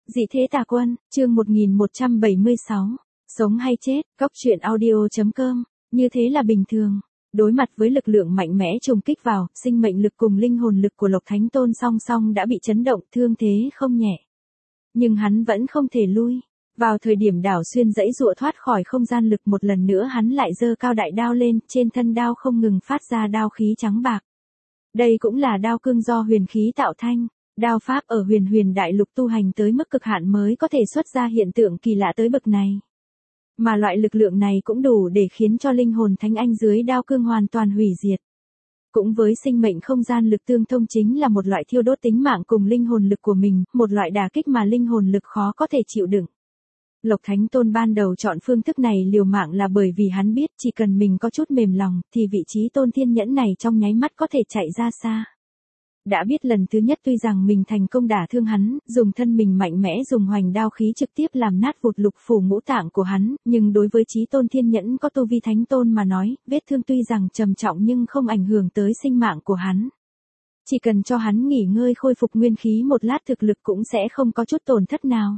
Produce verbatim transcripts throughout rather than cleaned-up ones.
Dị thế tà quân, chương một nghìn một trăm bảy mươi sáu, sống hay chết, góc truyện audio chấm com, như thế là bình thường. Đối mặt với lực lượng mạnh mẽ trùng kích vào, sinh mệnh lực cùng linh hồn lực của Lộc Thánh Tôn song song đã bị chấn động, thương thế không nhẹ. Nhưng hắn vẫn không thể lui. Vào thời điểm Đảo Xuyên giãy giụa thoát khỏi không gian lực, một lần nữa hắn lại giơ cao đại đao lên, trên thân đao không ngừng phát ra đao khí trắng bạc. Đây cũng là đao cương do huyền khí tạo thành. Đao pháp ở huyền huyền đại lục tu hành tới mức cực hạn mới có thể xuất ra hiện tượng kỳ lạ tới bậc này. Mà loại lực lượng này cũng đủ để khiến cho linh hồn thánh anh dưới đao cương hoàn toàn hủy diệt. Cũng với sinh mệnh không gian lực tương thông chính là một loại thiêu đốt tính mạng cùng linh hồn lực của mình, một loại đả kích mà linh hồn lực khó có thể chịu đựng. Lộc Thánh Tôn ban đầu chọn phương thức này liều mạng là bởi vì hắn biết chỉ cần mình có chút mềm lòng thì vị trí tôn thiên nhẫn này trong nháy mắt có thể chạy ra xa. Đã biết lần thứ nhất tuy rằng mình thành công đả thương hắn, dùng thân mình mạnh mẽ dùng hoành đao khí trực tiếp làm nát vụt lục phủ ngũ tạng của hắn, nhưng đối với chí tôn thiên nhẫn có tu vi thánh tôn mà nói, vết thương tuy rằng trầm trọng nhưng không ảnh hưởng tới sinh mạng của hắn. Chỉ cần cho hắn nghỉ ngơi khôi phục nguyên khí một lát thực lực cũng sẽ không có chút tổn thất nào.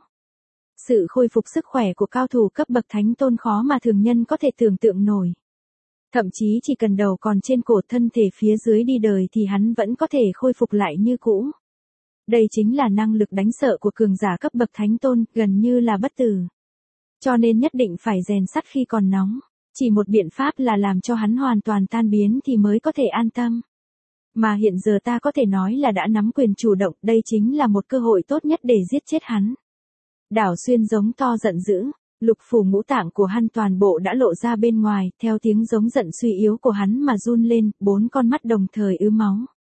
Sự khôi phục sức khỏe của cao thủ cấp bậc thánh tôn khó mà thường nhân có thể tưởng tượng nổi. Thậm chí chỉ cần đầu còn trên cổ, thân thể phía dưới đi đời thì hắn vẫn có thể khôi phục lại như cũ. Đây chính là năng lực đánh sợ của cường giả cấp bậc thánh tôn, gần như là bất tử. Cho nên nhất định phải rèn sắt khi còn nóng. Chỉ một biện pháp là làm cho hắn hoàn toàn tan biến thì mới có thể an tâm. Mà hiện giờ ta có thể nói là đã nắm quyền chủ động, đây chính là một cơ hội tốt nhất để giết chết hắn. Đảo Xuyên giống to giận dữ. Lục phủ ngũ tạng của hắn toàn bộ đã lộ ra bên ngoài, theo tiếng giống giận suy yếu của hắn mà run lên, bốn con mắt đồng thời ứ máu.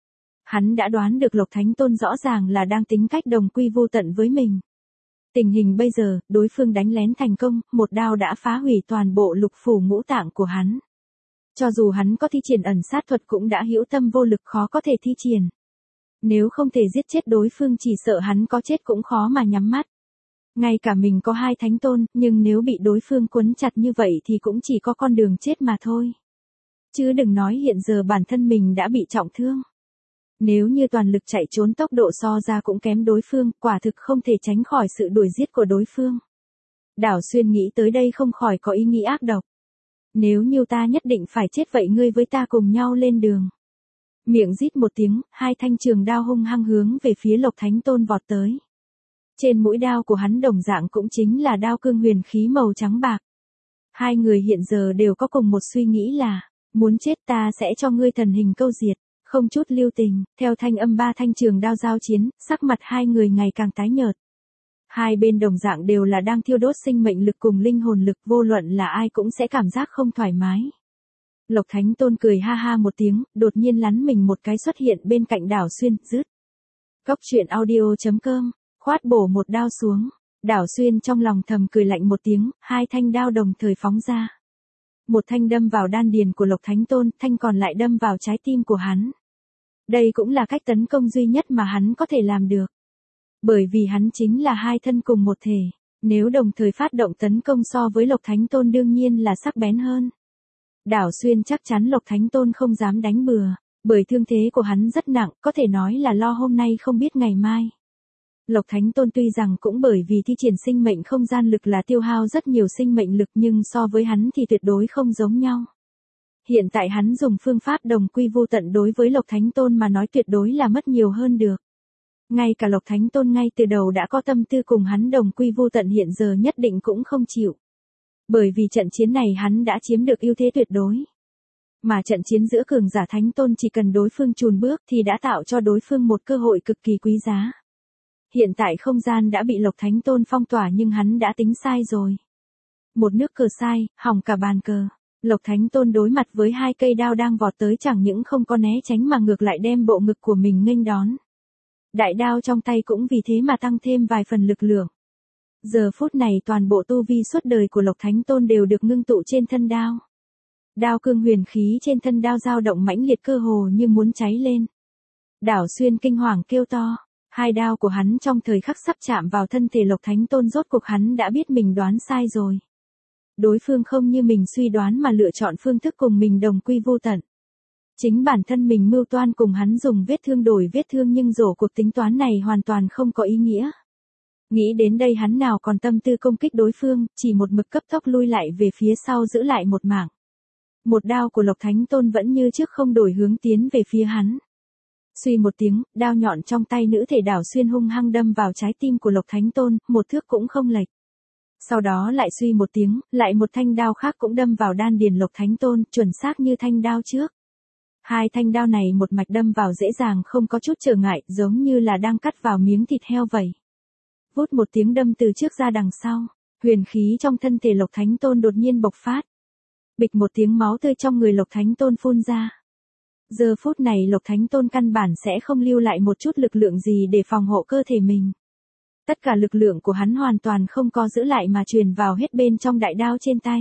Hắn đã đoán được Lộc Thánh Tôn rõ ràng là đang tính cách đồng quy vô tận với mình. Tình hình bây giờ, đối phương đánh lén thành công, một đao đã phá hủy toàn bộ lục phủ ngũ tạng của hắn. Cho dù hắn có thi triển ẩn sát thuật cũng đã hữu tâm vô lực, khó có thể thi triển. Nếu không thể giết chết đối phương chỉ sợ hắn có chết cũng khó mà nhắm mắt. Ngay cả mình có hai thánh tôn, nhưng nếu bị đối phương quấn chặt như vậy thì cũng chỉ có con đường chết mà thôi. Chứ đừng nói hiện giờ bản thân mình đã bị trọng thương. Nếu như toàn lực chạy trốn tốc độ so ra cũng kém đối phương, quả thực không thể tránh khỏi sự đuổi giết của đối phương. Đảo Xuyên nghĩ tới đây không khỏi có ý nghĩ ác độc. Nếu như ta nhất định phải chết vậy ngươi với ta cùng nhau lên đường. Miệng rít một tiếng, hai thanh trường đao hung hăng hướng về phía Lộc Thánh Tôn vọt tới. Trên mũi đao của hắn đồng dạng cũng chính là đao cương huyền khí màu trắng bạc. Hai người hiện giờ đều có cùng một suy nghĩ là, muốn chết ta sẽ cho ngươi thần hình câu diệt, không chút lưu tình. Theo thanh âm ba thanh trường đao giao chiến, sắc mặt hai người ngày càng tái nhợt. Hai bên đồng dạng đều là đang thiêu đốt sinh mệnh lực cùng linh hồn lực, vô luận là ai cũng sẽ cảm giác không thoải mái. Lộc Thánh Tôn cười ha ha một tiếng, đột nhiên lắn mình một cái xuất hiện bên cạnh Đảo Xuyên, dứt. Góc truyện audio chấm com. Khoát bổ một đao xuống, Đảo Xuyên trong lòng thầm cười lạnh một tiếng, hai thanh đao đồng thời phóng ra. Một thanh đâm vào đan điền của Lộc Thánh Tôn, thanh còn lại đâm vào trái tim của hắn. Đây cũng là cách tấn công duy nhất mà hắn có thể làm được. Bởi vì hắn chính là hai thân cùng một thể, nếu đồng thời phát động tấn công so với Lộc Thánh Tôn đương nhiên là sắc bén hơn. Đảo Xuyên chắc chắn Lộc Thánh Tôn không dám đánh bừa, bởi thương thế của hắn rất nặng, có thể nói là lo hôm nay không biết ngày mai. Lộc Thánh Tôn tuy rằng cũng bởi vì thi triển sinh mệnh không gian lực là tiêu hao rất nhiều sinh mệnh lực nhưng so với hắn thì tuyệt đối không giống nhau. Hiện tại hắn dùng phương pháp đồng quy vô tận đối với Lộc Thánh Tôn mà nói tuyệt đối là mất nhiều hơn được. Ngay cả Lộc Thánh Tôn ngay từ đầu đã có tâm tư cùng hắn đồng quy vô tận hiện giờ nhất định cũng không chịu. Bởi vì trận chiến này hắn đã chiếm được ưu thế tuyệt đối. Mà trận chiến giữa cường giả Thánh Tôn chỉ cần đối phương chùn bước thì đã tạo cho đối phương một cơ hội cực kỳ quý giá. Hiện tại không gian đã bị Lộc Thánh Tôn phong tỏa nhưng hắn đã tính sai rồi. Một nước cờ sai, hỏng cả bàn cờ. Lộc Thánh Tôn đối mặt với hai cây đao đang vọt tới chẳng những không có né tránh mà ngược lại đem bộ ngực của mình nghênh đón. Đại đao trong tay cũng vì thế mà tăng thêm vài phần lực lượng. Giờ phút này toàn bộ tu vi suốt đời của Lộc Thánh Tôn đều được ngưng tụ trên thân đao. Đao cương huyền khí trên thân đao dao động mãnh liệt cơ hồ như muốn cháy lên. Đảo Xuyên kinh hoàng kêu to. Hai đao của hắn trong thời khắc sắp chạm vào thân thể Lộc Thánh Tôn rốt cuộc hắn đã biết mình đoán sai rồi. Đối phương không như mình suy đoán mà lựa chọn phương thức cùng mình đồng quy vô tận. Chính bản thân mình mưu toan cùng hắn dùng vết thương đổi vết thương nhưng rổ cuộc tính toán này hoàn toàn không có ý nghĩa. Nghĩ đến đây hắn nào còn tâm tư công kích đối phương, chỉ một mực cấp tốc lui lại về phía sau giữ lại một mảng. Một đao của Lộc Thánh Tôn vẫn như trước không đổi hướng tiến về phía hắn. Suy một tiếng, đao nhọn trong tay nữ thể đảo xuyên hung hăng đâm vào trái tim của Lộc Thánh Tôn, một thước cũng không lệch. Sau đó lại suy một tiếng, lại một thanh đao khác cũng đâm vào đan điền Lộc Thánh Tôn, chuẩn xác như thanh đao trước. Hai thanh đao này một mạch đâm vào dễ dàng không có chút trở ngại, giống như là đang cắt vào miếng thịt heo vậy. Vút một tiếng đâm từ trước ra đằng sau, huyền khí trong thân thể Lộc Thánh Tôn đột nhiên bộc phát. Bịch một tiếng máu tươi trong người Lộc Thánh Tôn phun ra. Giờ phút này Lộc Thánh Tôn căn bản sẽ không lưu lại một chút lực lượng gì để phòng hộ cơ thể mình. Tất cả lực lượng của hắn hoàn toàn không có giữ lại mà truyền vào hết bên trong đại đao trên tay.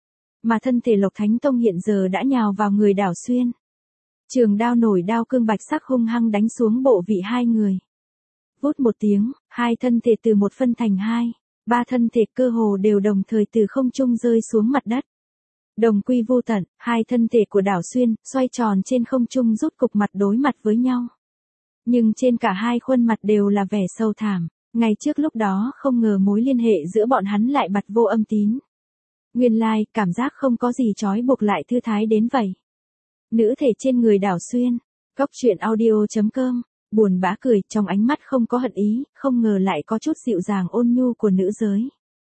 Mà thân thể Lộc Thánh Tông hiện giờ đã nhào vào người Đảo Xuyên. Trường đao nổi đao cương bạch sắc hung hăng đánh xuống bộ vị hai người. Vút một tiếng, hai thân thể từ một phân thành hai, ba thân thể cơ hồ đều đồng thời từ không trung rơi xuống mặt đất. Đồng quy vô tận, hai thân thể của Đảo Xuyên xoay tròn trên không trung rút cục mặt đối mặt với nhau. Nhưng trên cả hai khuôn mặt đều là vẻ sâu thảm. Ngày trước lúc đó không ngờ mối liên hệ giữa bọn hắn lại bặt vô âm tín. Nguyên lai, like, cảm giác không có gì trói buộc lại thư thái đến vậy. Nữ thể trên người Đảo Xuyên. Góc truyện audio chấm com. Buồn bã cười, trong ánh mắt không có hận ý, không ngờ lại có chút dịu dàng ôn nhu của nữ giới.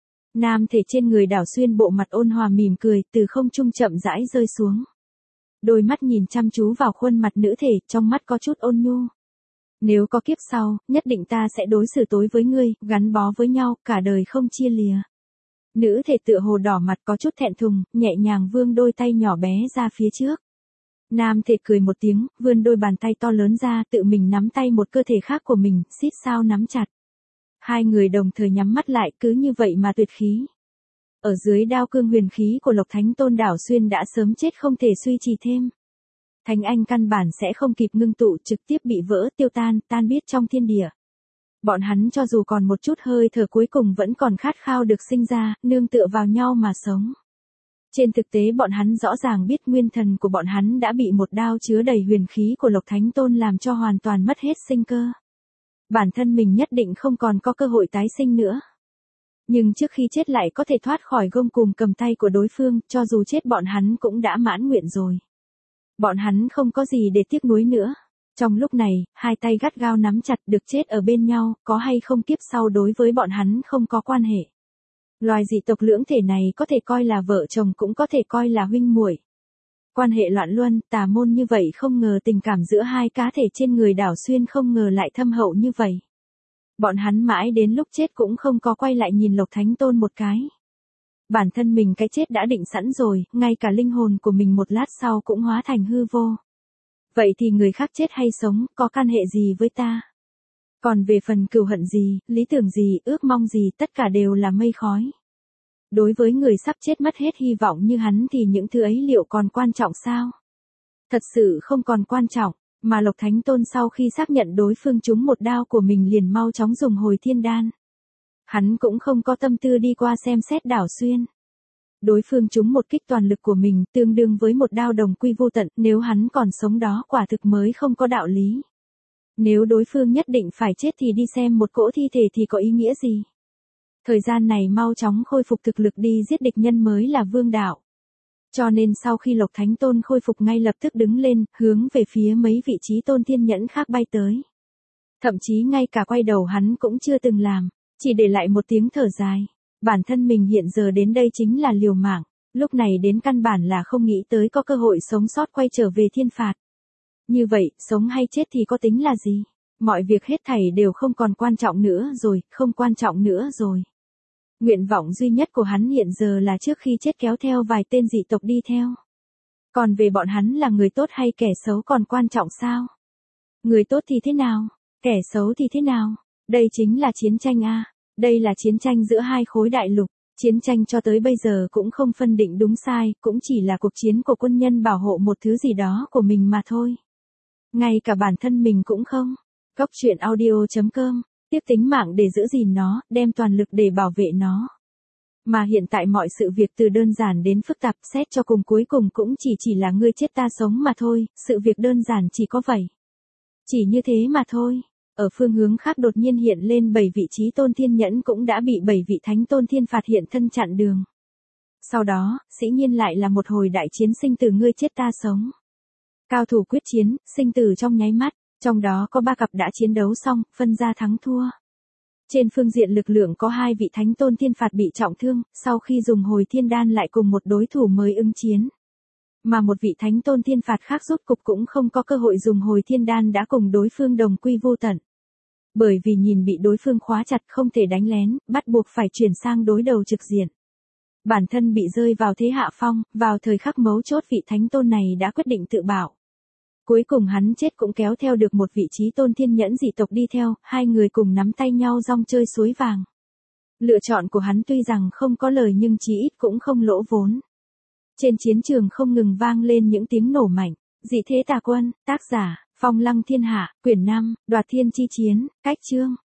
Nam thể trên người Đảo Xuyên bộ mặt ôn hòa mỉm cười, từ không trung chậm rãi rơi xuống. Đôi mắt nhìn chăm chú vào khuôn mặt nữ thể, trong mắt có chút ôn nhu. Nếu có kiếp sau, nhất định ta sẽ đối xử tối với ngươi, gắn bó với nhau, cả đời không chia lìa. Nữ thể tựa hồ đỏ mặt có chút thẹn thùng, nhẹ nhàng vươn đôi tay nhỏ bé ra phía trước. Nam thể cười một tiếng, vươn đôi bàn tay to lớn ra, tự mình nắm tay một cơ thể khác của mình, xít sao nắm chặt. Hai người đồng thời nhắm mắt lại, cứ như vậy mà tuyệt khí. Ở dưới đao cương huyền khí của Lộc Thánh Tôn, Đảo Xuyên đã sớm chết không thể suy trì thêm. Thánh anh căn bản sẽ không kịp ngưng tụ, trực tiếp bị vỡ tiêu tan, tan biết trong thiên địa. Bọn hắn cho dù còn một chút hơi thở cuối cùng vẫn còn khát khao được sinh ra, nương tựa vào nhau mà sống. Trên thực tế bọn hắn rõ ràng biết nguyên thần của bọn hắn đã bị một đao chứa đầy huyền khí của Lộc Thánh Tôn làm cho hoàn toàn mất hết sinh cơ. Bản thân mình nhất định không còn có cơ hội tái sinh nữa. Nhưng trước khi chết lại có thể thoát khỏi gông cùm cầm tay của đối phương, cho dù chết bọn hắn cũng đã mãn nguyện rồi. Bọn hắn không có gì để tiếc nuối nữa. Trong lúc này, hai tay gắt gao nắm chặt, được chết ở bên nhau, có hay không kiếp sau đối với bọn hắn không có quan hệ. Loài dị tộc lưỡng thể này có thể coi là vợ chồng cũng có thể coi là huynh muội. Quan hệ loạn luân, tà môn như vậy, không ngờ tình cảm giữa hai cá thể trên người Đảo Xuyên không ngờ lại thâm hậu như vậy. Bọn hắn mãi đến lúc chết cũng không có quay lại nhìn Lộc Thánh Tôn một cái. Bản thân mình cái chết đã định sẵn rồi, ngay cả linh hồn của mình một lát sau cũng hóa thành hư vô. Vậy thì người khác chết hay sống, có can hệ gì với ta? Còn về phần cừu hận gì, lý tưởng gì, ước mong gì, tất cả đều là mây khói. Đối với người sắp chết mất hết hy vọng như hắn thì những thứ ấy liệu còn quan trọng sao? Thật sự không còn quan trọng, mà Lộc Thánh Tôn sau khi xác nhận đối phương trúng một đao của mình liền mau chóng dùng hồi thiên đan. Hắn cũng không có tâm tư đi qua xem xét Đảo Xuyên. Đối phương trúng một kích toàn lực của mình, tương đương với một đao đồng quy vô tận, nếu hắn còn sống đó quả thực mới không có đạo lý. Nếu đối phương nhất định phải chết thì đi xem một cỗ thi thể thì có ý nghĩa gì? Thời gian này mau chóng khôi phục thực lực đi giết địch nhân mới là vương đạo. Cho nên sau khi Lộc Thánh Tôn khôi phục ngay lập tức đứng lên, hướng về phía mấy vị trí tôn thiên nhẫn khác bay tới. Thậm chí ngay cả quay đầu hắn cũng chưa từng làm, chỉ để lại một tiếng thở dài. Bản thân mình hiện giờ đến đây chính là liều mạng, lúc này đến căn bản là không nghĩ tới có cơ hội sống sót quay trở về thiên phạt. Như vậy, sống hay chết thì có tính là gì? Mọi việc hết thảy đều không còn quan trọng nữa rồi, không quan trọng nữa rồi. Nguyện vọng duy nhất của hắn hiện giờ là trước khi chết kéo theo vài tên dị tộc đi theo. Còn về bọn hắn là người tốt hay kẻ xấu còn quan trọng sao? Người tốt thì thế nào? Kẻ xấu thì thế nào? Đây chính là chiến tranh a. Đây là chiến tranh giữa hai khối đại lục. Chiến tranh cho tới bây giờ cũng không phân định đúng sai, cũng chỉ là cuộc chiến của quân nhân bảo hộ một thứ gì đó của mình mà thôi. Ngay cả bản thân mình cũng không. Góc truyện audio chấm com. Tiếp tính mạng để giữ gìn nó, đem toàn lực để bảo vệ nó. Mà hiện tại mọi sự việc từ đơn giản đến phức tạp, xét cho cùng cuối cùng cũng chỉ chỉ là ngươi chết ta sống mà thôi, sự việc đơn giản chỉ có vậy. Chỉ như thế mà thôi. Ở phương hướng khác đột nhiên hiện lên bảy vị trí tôn thiên nhẫn cũng đã bị bảy vị thánh tôn thiên phạt hiện thân chặn đường. Sau đó, dĩ nhiên lại là một hồi đại chiến sinh tử ngươi chết ta sống. Cao thủ quyết chiến, sinh tử trong nháy mắt, trong đó có ba cặp đã chiến đấu xong, phân ra thắng thua. Trên phương diện lực lượng có hai vị thánh tôn thiên phạt bị trọng thương, sau khi dùng hồi thiên đan lại cùng một đối thủ mới ứng chiến. Mà một vị thánh tôn thiên phạt khác rốt cục cũng không có cơ hội dùng hồi thiên đan đã cùng đối phương đồng quy vô tận. Bởi vì nhìn bị đối phương khóa chặt không thể đánh lén, bắt buộc phải chuyển sang đối đầu trực diện. Bản thân bị rơi vào thế hạ phong, vào thời khắc mấu chốt vị thánh tôn này đã quyết định tự bảo. Cuối cùng hắn chết cũng kéo theo được một vị trí tôn thiên nhẫn dị tộc đi theo, hai người cùng nắm tay nhau rong chơi suối vàng. Lựa chọn của hắn tuy rằng không có lời nhưng chí ít cũng không lỗ vốn. Trên chiến trường không ngừng vang lên những tiếng nổ mạnh. Dị thế tà quân, tác giả, Phong Lăng Thiên Hạ, quyển năm, Đoạt Thiên Chi Chiến, cách chương.